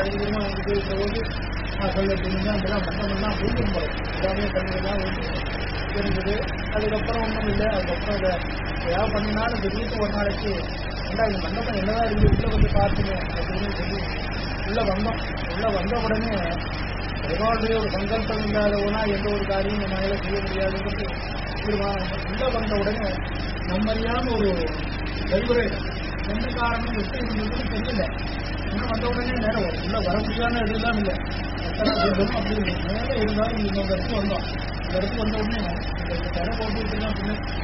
அதிகமாக வந்து இருக்கிற போது சொல்லி அங்கெல்லாம் மண்டமெல்லாம் வீட்டுக்கு போகிறோம் எல்லாமே தண்ணியெல்லாம் வந்து இருந்தது. அதுக்கப்புறம் ஒன்றும் இல்லை. அதுக்கப்புறம் அதை ஏதாவது பண்ணினாலும் திடீர்னு ஒரு நாளைக்கு இந்த மண்டபம் என்னதான் இருந்து உள்ளே வந்து பார்த்துங்க அப்படின்னு சொல்லி உள்ளே வந்தோம். உள்ளே வந்த உடனே பெருமாளுடைய ஒரு சங்கல்பம் இல்லாதவனா எந்த ஒரு காரியம் நம்மளால செய்ய முடியாதுங்கிறது உள்ளே வந்த உடனே நம்மறியாமல் ஒரு கைவுரை எந்த காரணம் எப்படி இருந்ததுன்னு தெரியல. ஏன்னா வந்த உடனே நேரம் உள்ளே வர முடியாத இதெல்லாம் இல்லை. அப்படி மேலே இருந்தாலும் இந்த இடத்துக்கு வந்தோம். இந்த இடத்துக்கு வந்த உடனே இந்த தடை போட்டுலாம்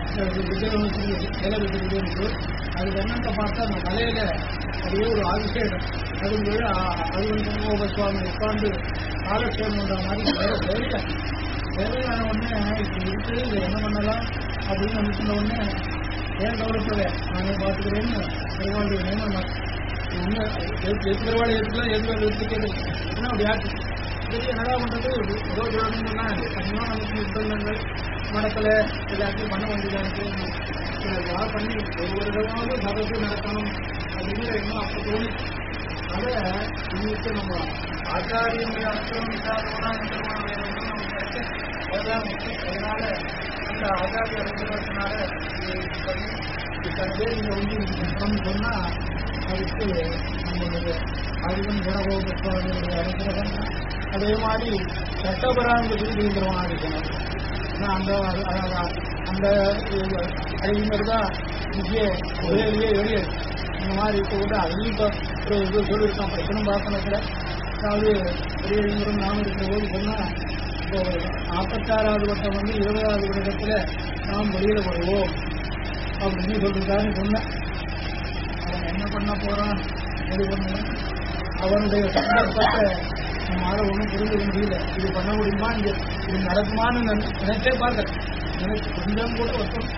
இலை விட்டு அதுக்கு என்னன்னு பார்த்தா அந்த மலையில அதுவே ஒரு அபிஷேகம் அது அது சுவாமி உட்கார்ந்து காலக்ஷேபம் பண்ற மாதிரி தேவையான உடனே இப்படி இருக்கு இதை என்ன பண்ணலாம் அப்படின்னு நினைச்சிருந்த உடனே ஏன் கவலைப்பட நானே பார்த்துக்கிறேன்னு பெருமாளுடைய நியமனம் பெருவாளையத்துலாம் எதுவும் எடுத்துக்கிறது ஏன்னா அப்படி ஆச்சு. சரி என்னடா பண்ணுறது ஏதோ சொல்லணும்னா கண்டிப்பாக நமக்கு உடல்நங்கள் மடத்தில் எல்லாத்தையும் பண்ண வேண்டியதாக யார் பண்ணி ஒரு விதமாவது சதத்து நடக்கணும் அப்படிங்கிற எண்ணம் அப்போ தோணி அதை இன்னைக்கு நம்ம ஆச்சாரியங்களை அனுப்பிச்சாரோனா அதனால அந்த ஆச்சாரிய அனுப்பினால இத்தனை பேர் இங்கே வந்து இருக்கணும்னு சொன்னால் அதுக்கு நம்மளுடைய அறிவன் குணபோகத்துடைய அனுகிரகம் அதே மாதிரி சட்டபராங்க விருதுகிறவனாக இருக்கணும். ஏன்னா அந்த அந்த அறிஞர் தான் இங்கே உதவியே வெளியே இந்த மாதிரி இருக்க கூட அதையும் இப்போ ஒரு இது சொல்லியிருக்கான். பிரச்சனை பார்க்கணுங்கிற அதாவது பெரிய அறிஞரும் நாம் இருக்கிற போது சொன்னால் இப்போ 46வது வட்டம் வந்து 20வது வருடத்தில் நாம் வெளியில் வருவோம் அப்படின்னு சொல்லியிருக்காருன்னு சொன்னேன். அவன் என்ன பண்ண போகிறான் இது பண்ணுவேன் அவனுடைய சந்தர்ப்பத்தை நம்மளால ஒன்றும் புரிஞ்சுக்க முடியல. இது பண்ண முடியுமா இங்கே இது நடக்குமான்னு நினைச்சே பார்க்க எனக்கு கொஞ்சம் கூட ஒருத்தம்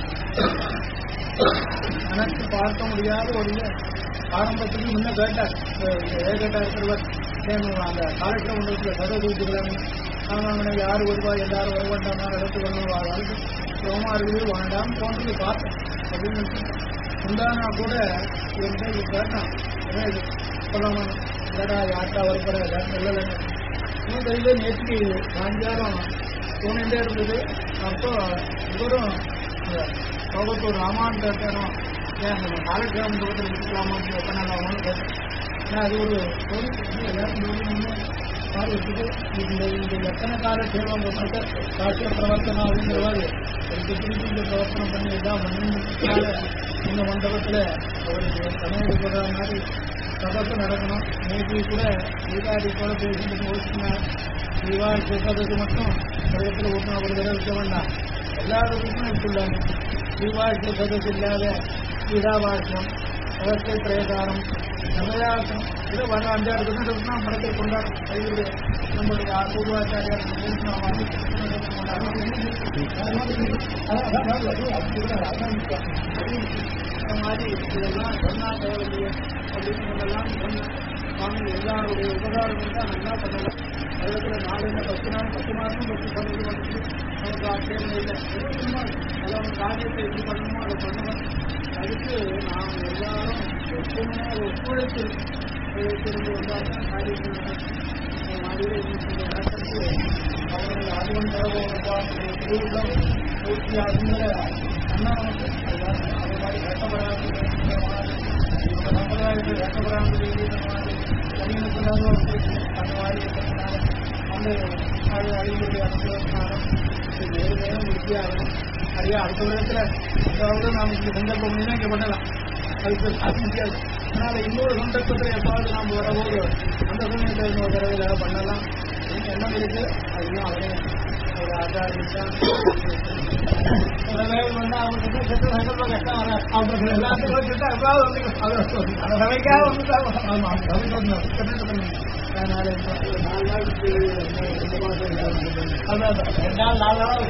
நினைச்சு பார்க்க முடியாத ஒரு ஆரம்பத்துக்கு முன்ன கேட்டார் கேட்டா இருக்கிறவர் அந்த காலத்தில் ஒன்று சதவீதத்துக்கிறாங்க அவங்க யார் வருவா எல்லாரும் வர வேண்டாமா இடத்து வரணும் ரோமா இருக்குது வேண்டாம் போன்றது பார்த்தேன் அப்படின்னு உண்டானா கூட என்கிட்ட இது கேட்டான் இது சொல்லணும் இல்லடா யார்ட்டா வரப்போற எல்லாரும் இல்லைங்க இன்னும் தெரியல. நேற்று சாயங்காலம் தோணிகிட்டே இருந்தது. அப்போ இவரும் கோபத்தூர் ராமான் கேட்டாரும் ஏன் நம்ம காலக்கிராம தோட்டத்தில் இருக்கலாமான்னு எத்தனாலாமான்னு கேட்டேன். ஏன்னா அது ஒரு எல்லாரும் பாரு வச்சுட்டு இந்த எத்தனை கால சேவம் காட்சிய பிரவர்த்தனம் அப்படிங்கிற மாதிரி இந்த பிரவர்த்தனம் பண்ணி எல்லாம் மண்ணினால இந்த மண்டபத்தில் அவருக்கு சமயம் எடுக்கிற மாதிரி சபத்து நடக்கணும். நேற்று கூட தீபாவளி கூட பேசிட்டு போச்சுனார். தீபாவளி சேர்ப்பதற்கு மட்டும் உலகத்தில் ஒன்றும் ஒரு தடவை இருக்க வேண்டாம். எல்லாருக்கும் எடுத்துள்ளாங்க. தீபாவளி சேர்ப்பதற்கு இல்லாத கீதாபாஷ்யம் அவஸ்தை பிரேதாரம் நகையாசம் இதை வர 5-6 தினத்துக்கு தான் படத்தை கொண்டாடும். கைது நம்மளுடைய பூர்வாச்சாரியார் மாதிரி இதெல்லாம் சொன்னா தேவையில்லையே அப்படின்னு சொல்லலாம். சுவாமி எல்லாருடைய உபகாரங்கள் தான் நல்லா பண்ணலாம். உலகத்தில் 4 10 நாள் 10 மாதம் 10 பண்ணது நமக்கு ஆட்சேபம் இல்லை. எல்லாம் காரியத்தை எப்படி பண்ணணுமோ அதை பண்ணணும். அதுக்கு நாம் எல்லாரும் எப்பவுமே ஒத்துழைப்பு இருந்து வந்தால்தான் காரியங்கள் மாதிரியே நடக்கிறது. அவர்கள் அதுவன் திருவிழம் பூர்த்தியாகுங்கிற அண்ணாவுக்கு அது மாதிரி கட்டப்படாது சம்பிரதாயத்தை கட்டப்படாமல் தனியாக அந்த மாதிரி அந்த அறிவுடைய அனுபவத்தினாலும் வேறு நேரம் உறுதியாகணும். அறியா அடுத்த வருடத்தில் அதாவது நாம் இங்கே சந்தர்ப்பம் பண்ணினா இங்கே பண்ணலாம். அதுக்கு அது முடியாது. அதனால் இன்னொரு சந்தர்ப்பத்தில் எப்பாவது நாம் வரபோது அந்த சமயத்தை இன்னொரு தடவையில் பண்ணலாம். எண்ணம் இருக்கு. அதுதான் அவரே ஒரு ஆச்சாரியம் அவங்களுக்கு சந்தர்ப்ப கஷ்டம் வர அவங்க எல்லாத்துக்கும் எப்பாவது வந்து சமைக்காக வந்து அதனால 4 நாளுக்கு 2 மாதம் 2 நாள் 4 நாள்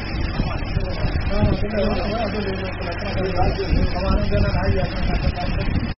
हमारे